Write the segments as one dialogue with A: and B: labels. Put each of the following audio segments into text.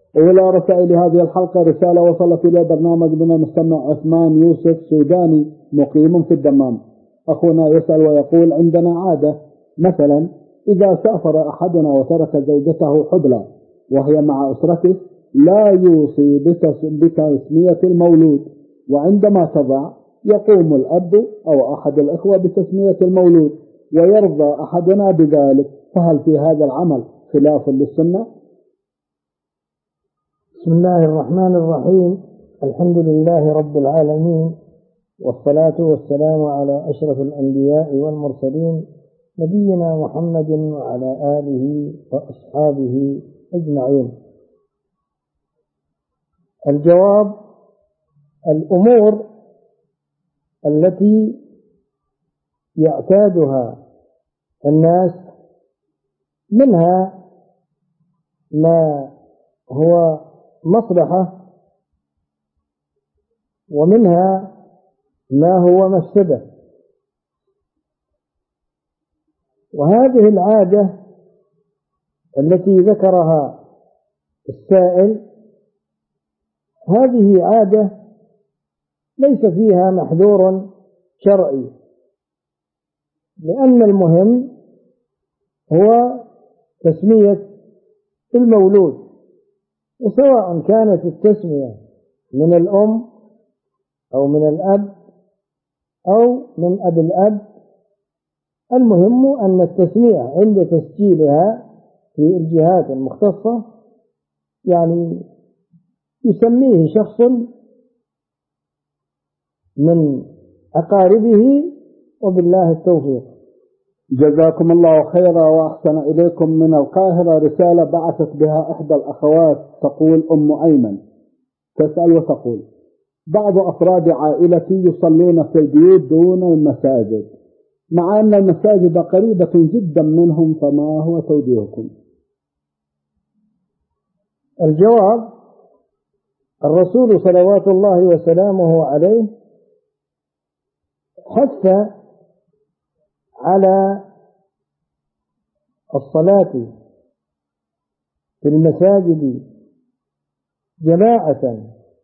A: وإلى رسائل هذه الحلقة رسالة وصلت إلى برنامج من المستمع عثمان يوسف سوداني مقيم في الدمام. أخونا يسأل ويقول: عندنا عادة، مثلا إذا سافر أحدنا وترك زوجته حبلى وهي مع أسرته لا يوصي بتسمية المولود، وعندما تضع يقوم الأب أو أحد الأخوة بتسمية المولود ويرضى أحدنا بذلك، فهل في هذا العمل خلاف للسنة؟
B: بسم الله الرحمن الرحيم. الحمد لله رب العالمين، والصلاة والسلام على أشرف الأنبياء والمرسلين، نبينا محمد وعلى آله وأصحابه أجمعين. الجواب: الأمور التي يعتادها الناس منها ما هو مصلحة ومنها ما هو مفسدة، وهذه العادة التي ذكرها السائل هذه عادة ليس فيها محذور شرعي، لأن المهم هو تسمية المولود، وسواء كانت التسمية من الأم أو من الأب أو من أب الأب، المهم أن التسمية عند تسجيلها في الجهات المختصة يعني يسميه شخص من أقاربه، وبالله التوفيق.
A: جزاكم الله خيرا وأحسن إليكم. من القاهرة رسالة بعثت بها إحدى الأخوات تقول: أم أيمن تسأل وتقول: بعض أفراد عائلتي يصلون في البيوت دون المساجد، مع أن المساجد قريبة جدا منهم، فما هو توجيهكم؟
B: الجواب: الرسول صلوات الله وسلامه عليه حث على الصلاة في المساجد جماعة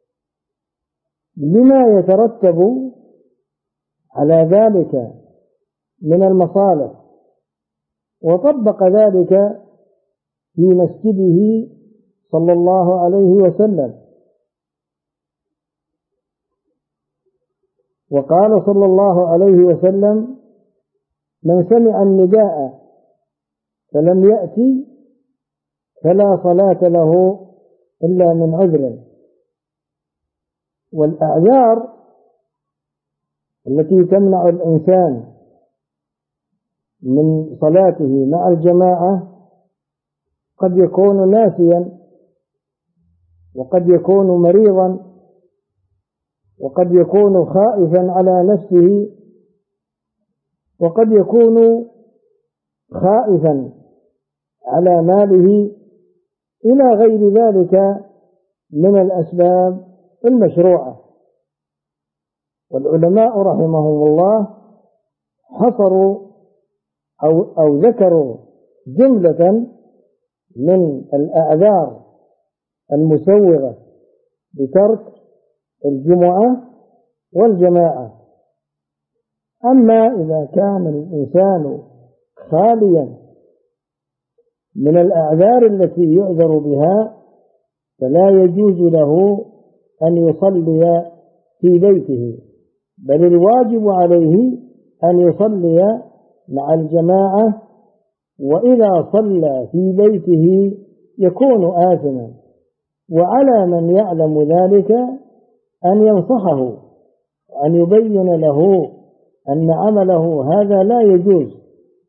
B: لما يترتب على ذلك من المصالح، وطبق ذلك في مسجده صلى الله عليه وسلم، وقال صلى الله عليه وسلم: من سمع النداء فلم يأتي فلا صلاة له إلا من عذر. والأعذار التي تمنع الإنسان من صلاته مع الجماعة قد يكون ناسيا، وقد يكون مريضا، وقد يكون خائفا على نفسه، وقد يكون خائفا على ماله، إلى غير ذلك من الأسباب المشروعة. والعلماء رحمهم الله حصروا أو ذكروا جملة من الأعذار المسوغة بترك الجمعة والجماعة. أما إذا كان الإنسان خاليا من الأعذار التي يعذر بها فلا يجوز له أن يصلي في بيته، بل الواجب عليه أن يصلي مع الجماعة، وإذا صلى في بيته يكون آثما، وعلى من يعلم ذلك أن ينصحه وأن يبين له أن عمله هذا لا يجوز.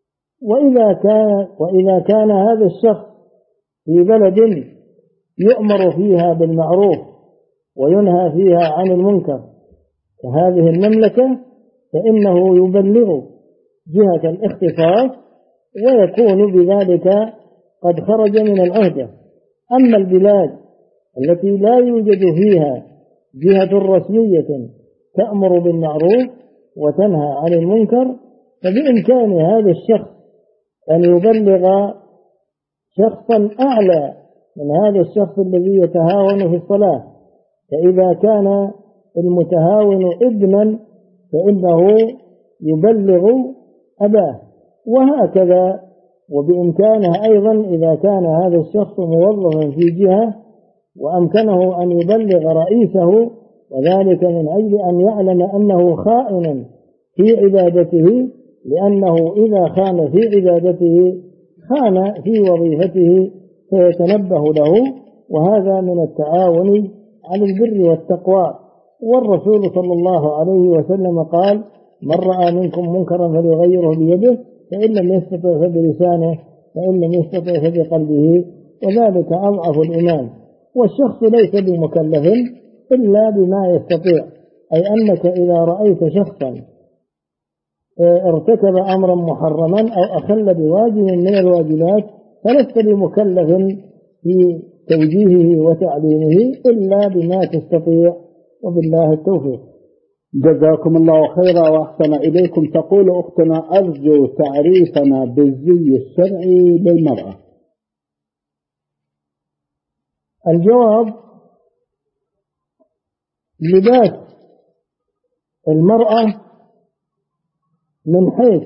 B: وإذا كان هذا الشخص في بلد يؤمر فيها بالمعروف وينهى فيها عن المنكر كهذه المملكة، فإنه يبلغ جهة الاختصاص ويكون بذلك قد خرج من العهدة. أما البلاد التي لا يوجد فيها جهة رسمية تأمر بالمعروف وتنهى عن المنكر، فبإمكان هذا الشخص أن يبلغ شخصا أعلى من هذا الشخص الذي يتهاون في الصلاة. فإذا كان المتهاون ابنا فإنه يبلغ أباه، وهكذا. وبإمكانه أيضا إذا كان هذا الشخص موظفا في جهة وأمكنه أن يبلغ رئيسه، وذلك من أجل أن يعلم أنه خائن في عبادته، لأنه إذا خان في عبادته خان في وظيفته فيتنبه له. وهذا من التعاون على البر والتقوى. والرسول صلى الله عليه وسلم قال: من رأى منكم منكرا فليغيره بيده، فإن لم يستطع فبلسانه، فإن لم يستطع فبقلبه، وذلك أضعف الإيمان. والشخص ليس بمكلف إلا بما يستطيع، أي أنك إذا رأيت شخصا ارتكب أمرا محرما أو أخل بواجب من الواجبات فلست بمكلف في توجيهه وتعليمه إلا بما تستطيع، وبالله التوفيق.
A: جزاكم الله خيرا وأحسن إليكم. تقول أختنا: أرجو تعريفنا بالزي الشرعي للمرأة.
B: الجواب: لباس المرأة من حيث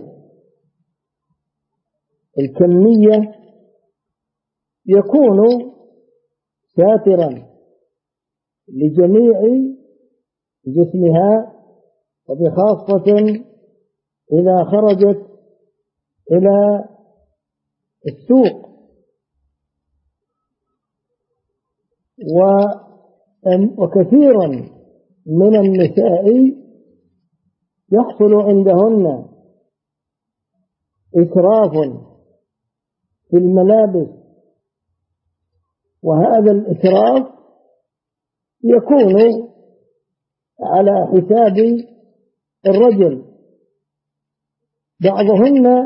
B: الكمية يكون ساترا لجميع جسمها، وبخاصة إذا خرجت إلى السوق. وكثيرا من النساء يحصل عندهن إسراف في الملابس، وهذا الإسراف يكون على حساب الرجل. بعضهن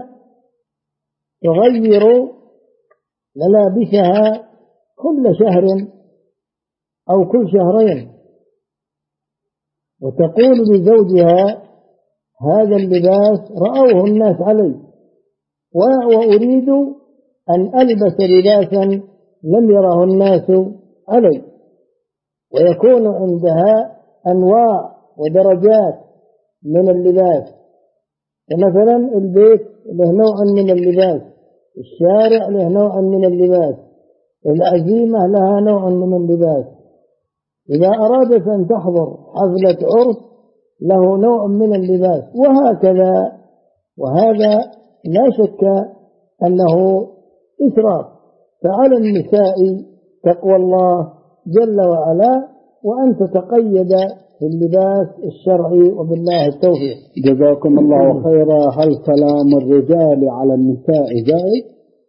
B: تغير ملابسها كل شهر أو كل شهرين، وتقول لزوجها: هذا اللباس رأوه الناس علي، وأريد أن ألبس لباسا لم يره الناس علي. ويكون عندها أنواع ودرجات من اللباس، فمثلا البيت له نوع من اللباس، الشارع له نوع من اللباس، العزيمة لها نوع من اللباس، إذا أرادت أن تحضر حفلة عرس له نوع من اللباس، وهكذا. وهذا لا شك أنه إسراف. فعلى النساء تقوى الله جل وعلا وأن تتقيد في اللباس الشرعي، وبالله التوفيق.
A: جزاكم الله خيرا. هل كلام الرجال على النساء جائز؟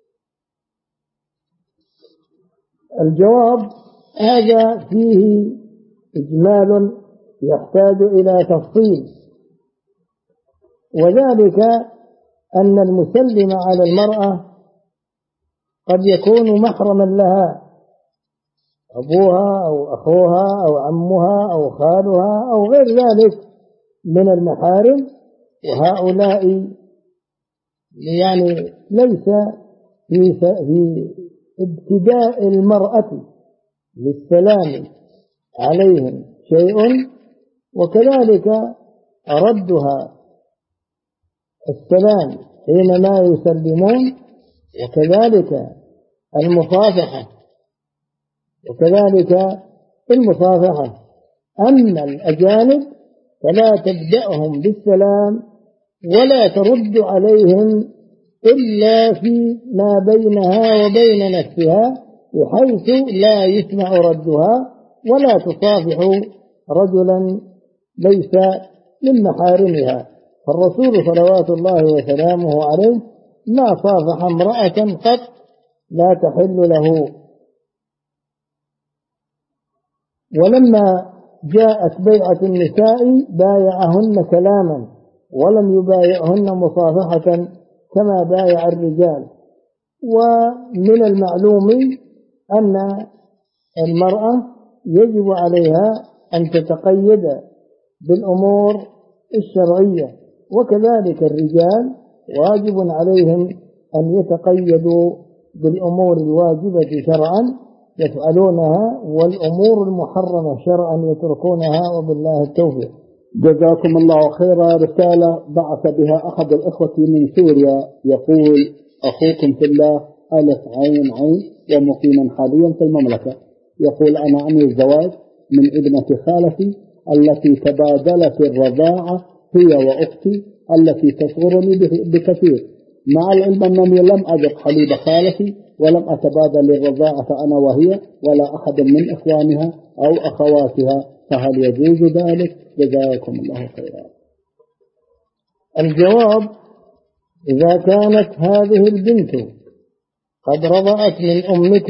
B: الجواب: هذا فيه إجمال يحتاج إلى تفصيل، وذلك أن المسلم على المرأة قد يكون محرما لها، أبوها أو أخوها أو عمها أو خالها أو غير ذلك من المحارم، وهؤلاء يعني ليس في ابتداء المرأة للسلام عليهم شيء، وكذلك ردها السلام حينما يسلمون، وكذلك المصافحة. أما الأجانب فلا تبدأهم بالسلام ولا ترد عليهم إلا فيما بينها وبين نفسها، بحيث لا يسمع ردها، ولا تصافح رجلا ليس من محارمها. فالرسول صلوات الله وسلامه عليه ما صافح امرأة قط لا تحل له. ولما جاءت بيعة النساء بايعهن كلاما ولم يبايعهن مصافحة كما بايع الرجال. ومن المعلوم أن المرأة يجب عليها أن تتقيد بالأمور الشرعية، وكذلك الرجال واجب عليهم أن يتقيدوا بالأمور الواجبة شرعا. يفعلونها، والأمور المحرمة شرعا يتركونها، وبالله التوفيق.
A: جزاكم الله خيرا. رسالة بعث بها أحد الإخوة من سوريا يقول: أخوكم في الله ألف عين عين ومقيما حاليا في المملكة. يقول: أنا عني الزواج من ابنة خالتي التي تبادلت الرضاعة هي وأختي التي تصغرني بكثير، مع العلم أنني لم أذق حليب خالتي ولم أتبادل الرضاعة أنا وهي ولا أحد من إخوانها أو أخواتها، فهل يجوز ذلك؟ جزاكم الله خيرا.
B: الجواب: إذا كانت هذه البنت قد رضعت من أمك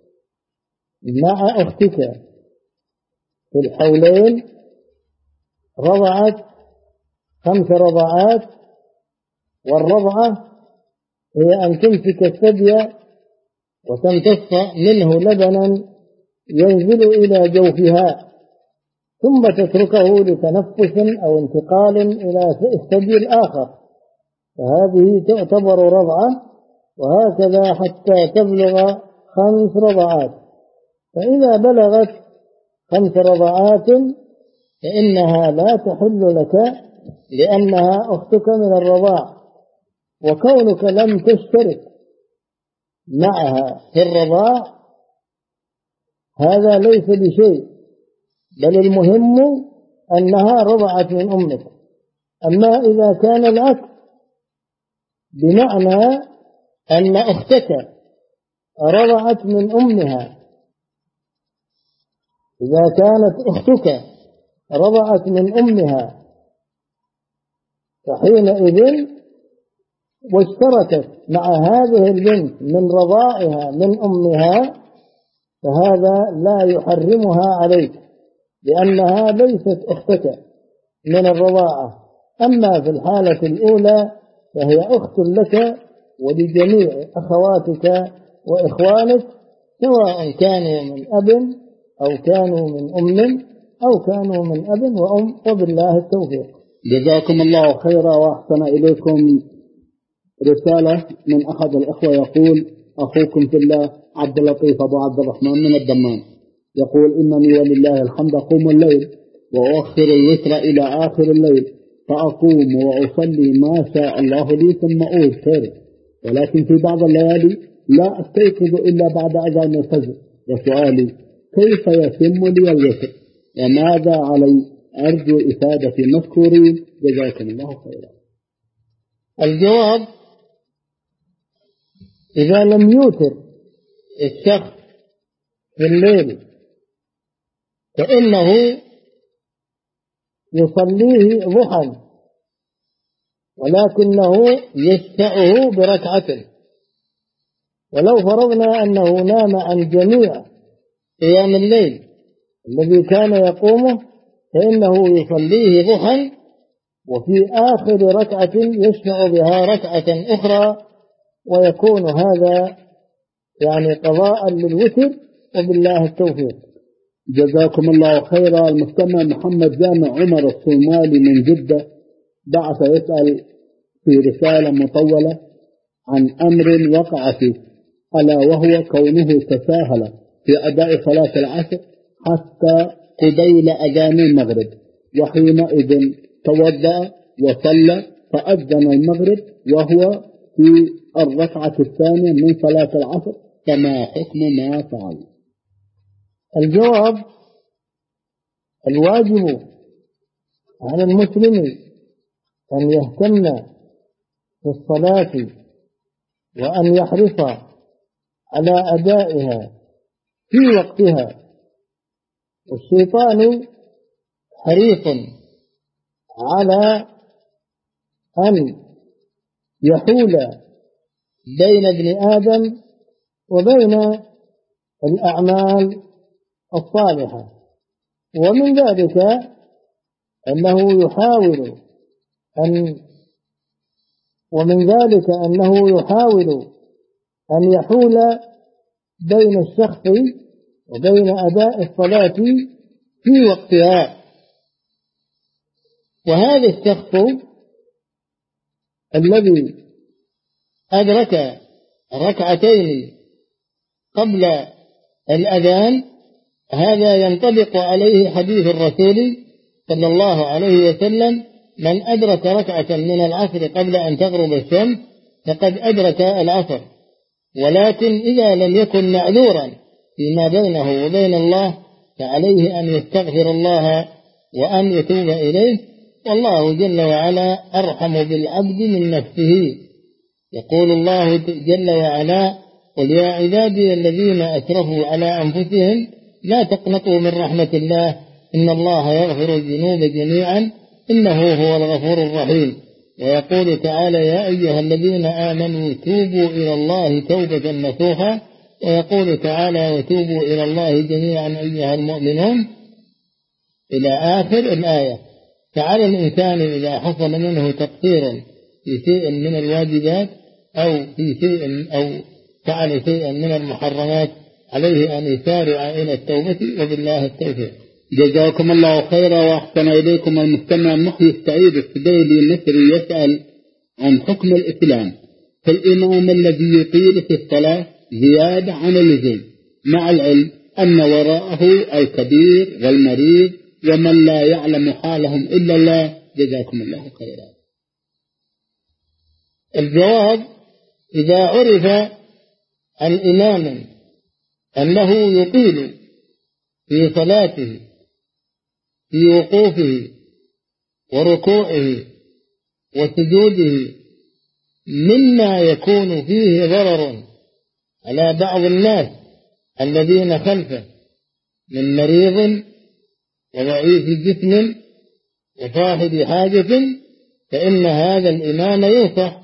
B: مع أختك في الحولين، رضعت 5 رضعات، والرضعة هي أن تمسك الثدي وتمتص منه لبنا ينزل إلى جوفها، ثم تتركه لتنفس أو انتقال إلى الثدي الآخر، فهذه تعتبر رضعة، وهكذا حتى تبلغ 5 رضعات. فإذا بلغت 5 رضعات فإنها لا تحل لك، لأنها أختك من الرضاع، وكونك لم تشترك معها في الرضاع هذا ليس بشيء، بل المهم أنها رضعت من أمك. أما إذا كان العكس، بمعنى أن أختك رضعت من أمها، إذا كانت أختك رضعت من أمها فحينئذ واشتركت مع هذه البنت من رضائها من أمها، فهذا لا يحرمها عليك، لأنها ليست أختك من الرضاعة. أما في الحالة الأولى فهي أخت لك ولجميع أخواتك وإخوانك، سواء كانوا من أب أو كانوا من أم أو كانوا من أب وأم، وبالله التوفيق.
A: جزاكم الله خيرا وأحسن إليكم. رسالة من أحد الأخوة يقول: أخوكم في الله عبد اللطيف أبو عبد الرحمن من الدمام، يقول: إنني ولله الحمد أقوم الليل وأؤخر الوتر إلى آخر الليل، فأقوم وأصلي ما شاء الله لي ثم أوتر، ولكن في بعض الليالي لا أستيقظ إلا بعد أذان الفجر. وسؤالي: كيف يتم لي الوتر وماذا علي؟ أرجو إفادة المذكورين، جزاكم الله خيرا.
B: الجواب: إذا لم يوتر الشخص في الليل فإنه يصليه ضحى، ولكنه يشفعه بركعة. ولو فرضنا أنه نام عن جميع قيام الليل الذي كان يقومه فإنه يصليه ضحى، وفي آخر ركعة يشفع بها ركعة أخرى، ويكون هذا يعني قضاء للوتر، وبالله التوفيق.
A: جزاكم الله خيرا. المستمع محمد جامع عمر الصومالي من جدة بعث يسأل في رسالة مطولة عن أمر وقع فيه، ألا وهو كونه تساهل في أداء صلاة العصر حتى قبيل أذان المغرب، وحينئذ توضأ وصلى فأذن المغرب وهو في الركعة الثانية من صلاة العصر، فما حكم ما فعل؟
B: الجواب: الواجب على المسلم أن يهتم في الصلاة وأن يحرص على أدائها في وقتها، والشيطان حريص على أن يحول بين ابن آدم وبين الأعمال الصالحة، ومن ذلك أنه يحاول أن يحول بين الشخص وبين أداء الصلاة في وقتها. وهذا الشخص الذي أدرك ركعتين قبل الأذان هذا ينطبق عليه حديث الرسول صلى الله عليه وسلم: من أدرك ركعة من العصر قبل أن تغرب الشمس فقد أدرك العصر. ولكن إذا لم يكن معذورا فيما بينه وبين الله فعليه أن يستغفر الله وأن يتوب إليه، والله جل وعلا أرحم بالعبد من نفسه. يقول الله جل وعلا: قل يا عبادي الذين أسرفوا على أنفسهم لا تقنطوا من رحمة الله إن الله يغفر الذنوب جميعا إنه هو الغفور الرحيم. ويقول تعالى: يا أيها الذين آمنوا توبوا إلى الله توبة نصوحا. ويقول تعالى: وتوبوا إلى الله جميعا أيها المؤمنون، إلى آخر الآية. فعلى الإنسان إذا حصل منه تقصير في شيء من الواجبات أو فعل شيئا من المحرمات عليه أن يسارع إلى التوبة، وبالله التوفيق.
A: جزاكم الله خيرا وأحسن إليكم. المستمع محيي السعيد السديلي المصري يسأل عن حكم الإسلام في الإمام الذي يطيل في الصلاة زيادة عن اللزوم، مع العلم أن وراءه الكبير والمريض ومن لا يعلم حالهم إلا الله. جزاكم الله خيرا.
B: الجواب: إذا عرف عن إمام أنه يطيل في صلاته في وقوفه وركوعه وسجوده مما يكون فيه ضرر على بعض الناس الذين خلفه من مريض وضعيف جسم وصاحب حاجة، فإن هذا الإمام ينصح.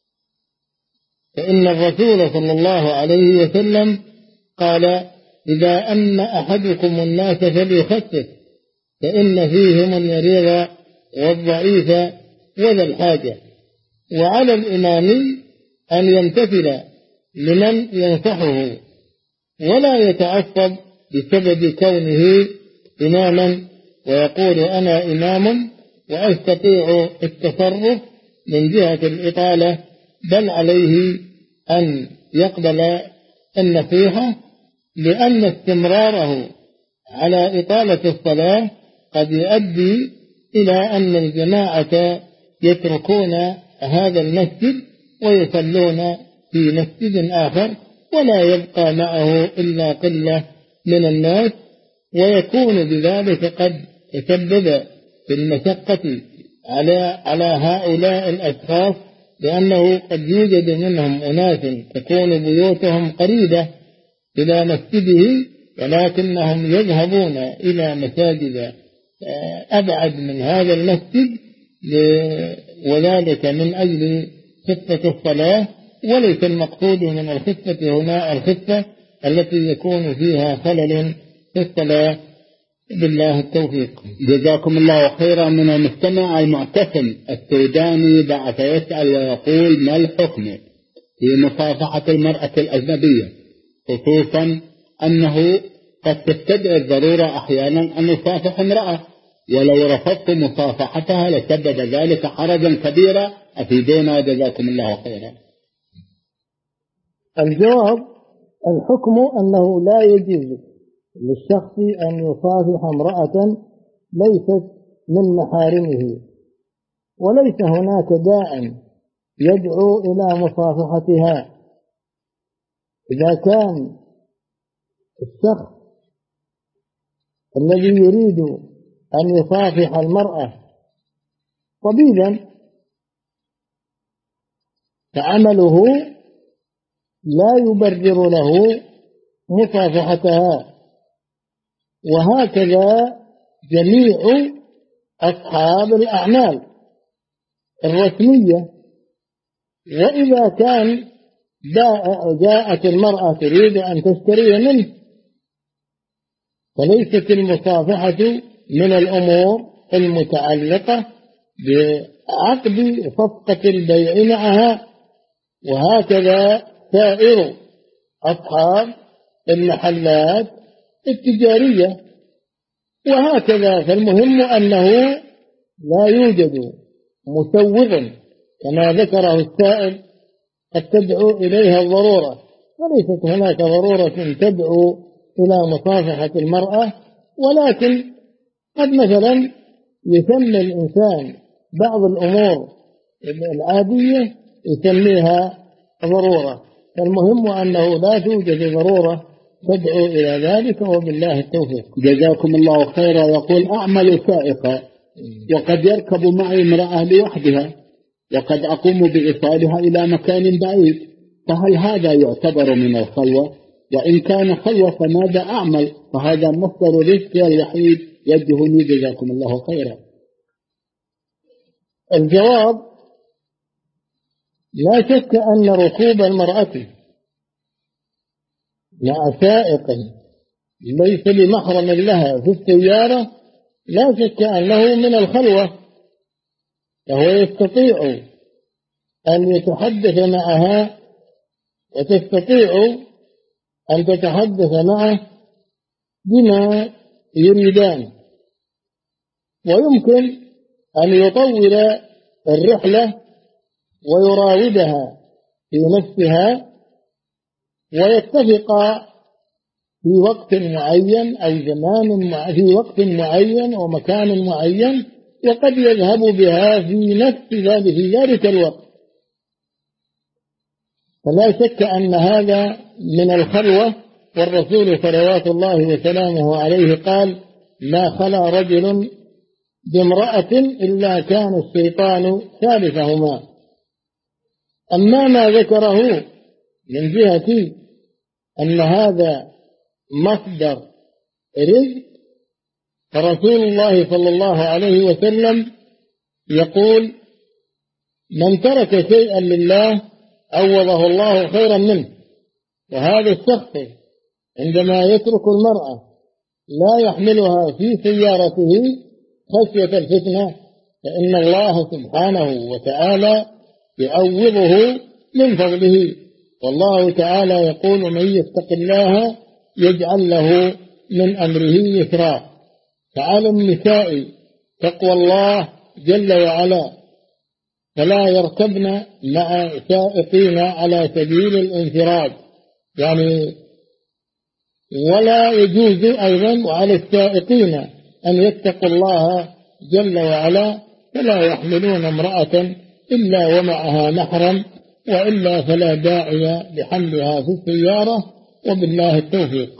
B: فإن الرسول صلى الله عليه وسلم قال: إذا أن أحدكم الناس فليخفف فإن فيهم المريض والضعيف وذا الحاجة. وعلى الإمام أن يمتثل لمن ينصحه ولا يتعصب بسبب كونه إماما ويقول: أنا إمام وأستطيع التصرف من جهة الإطالة، بل عليه أن يقبل النصيحة، لأن استمراره على إطالة الصلاة قد يؤدي إلى أن الجماعة يتركون هذا المسجد ويصلون في مسجد آخر ولا يبقى معه إلا قلة من الناس، ويكون بذلك قد تسبب في المشقة على هؤلاء الأشخاص، لأنه قد يوجد منهم أناس تكون بيوتهم قريبة إلى مسجده ولكنهم يذهبون إلى مساجد أبعد من هذا المسجد، وذلك من أجل خفة الصلاة. وليس المقصود من الخفة هنا الخفة التي يكون فيها خلل في الصلاة. بالله التوفيق.
A: جزاكم الله خيرا. من المستمع المعتصم السوداني بعث يسأل ويقول: ما الحكم في مصافحة المرأة الأجنبية، خصوصا أنه قد تستدعي الضرورة أحيانا أن يصافح امرأة، ولو رفضت مصافحتها لسبب ذلك حرجا كبيرا، أفيدونا جزاكم الله خيرا.
B: الجواب: الحكم أنه لا يجوز للشخص أن يصافح امرأة ليست من محارمه، وليس هناك داع يدعو إلى مصافحتها. إذا كان الشخص الذي يريد أن يصافح المرأة طبيبا فعمله لا يبرر له مصافحتها، وهكذا جميع أصحاب الأعمال الرسمية. وإذا كان جاءت المرأة تريد أن تشتري منه فليست المصافحة من الأمور المتعلقة بعقد صفقة البيع معها، وهكذا سائر أصحاب المحلات التجارية. وهكذا فالمهم أنه لا يوجد مسوغ كما ذكره السائل قد تدعو إليها الضرورة، وليست هناك ضرورة تدعو إلى مصافحة المرأة، ولكن قد مثلا يسمي الإنسان بعض الأمور العادية يسميها ضرورة، فالمهم أنه لا توجد ضرورة تدعو إلى ذلك، وبالله التوفيق.
A: جزاكم الله خيرا. يقول أعمل سائقا وقد يركب معي امرأة لوحدها وقد أقوم بإيصالها إلى مكان بعيد، فهل هذا يعتبر من الخلوة؟ وإن كان خلوة فماذا أعمل؟ فهذا مصدر رزقي الوحيد، وجهني جزاكم الله خيرا.
B: الجواب: لا شك أن ركوب المرأة مع سائق ليس بمحرم لها في السيارة لا شك أنه من الخلوة، فهو يستطيع أن يتحدث معها وتستطيع أن تتحدث معه بما يريدان، ويمكن أن يطول الرحلة ويراودها في نفسها ويتفقا في وقت معين أو في وقت معين ومكان معين، وقد يذهب بها في ذلك الوقت. فلا شك أن هذا من الخلوة، والرسول صلوات الله وسلامه عليه قال: لا خلا رجل بامرأة إلا كان الشيطان ثالثهما. أما ما ذكره من جهة أن هذا مصدر رزق، فرسول الله صلى الله عليه وسلم يقول: من ترك شيئا لله عوضه الله خيرا منه. وهذا الشخص عندما يترك المرأة لا يحملها في سيارته خشية الفتنة، فإن الله سبحانه وتعالى يعوضه من فضله. والله تعالى يقول: من يتق الله يجعل له من أمره يسرا. فعلى النساء تقوى الله جل وعلا، فلا يركبن مع سائقين على سبيل الانفراد، يعني ولا يجوز أيضا وعلى السائقين أن يتقوا الله جل وعلا، فلا يحملون امرأة إلا ومعها محرم، وإلا فلا داعي لحملها في السيارة، وبالله التوفيق.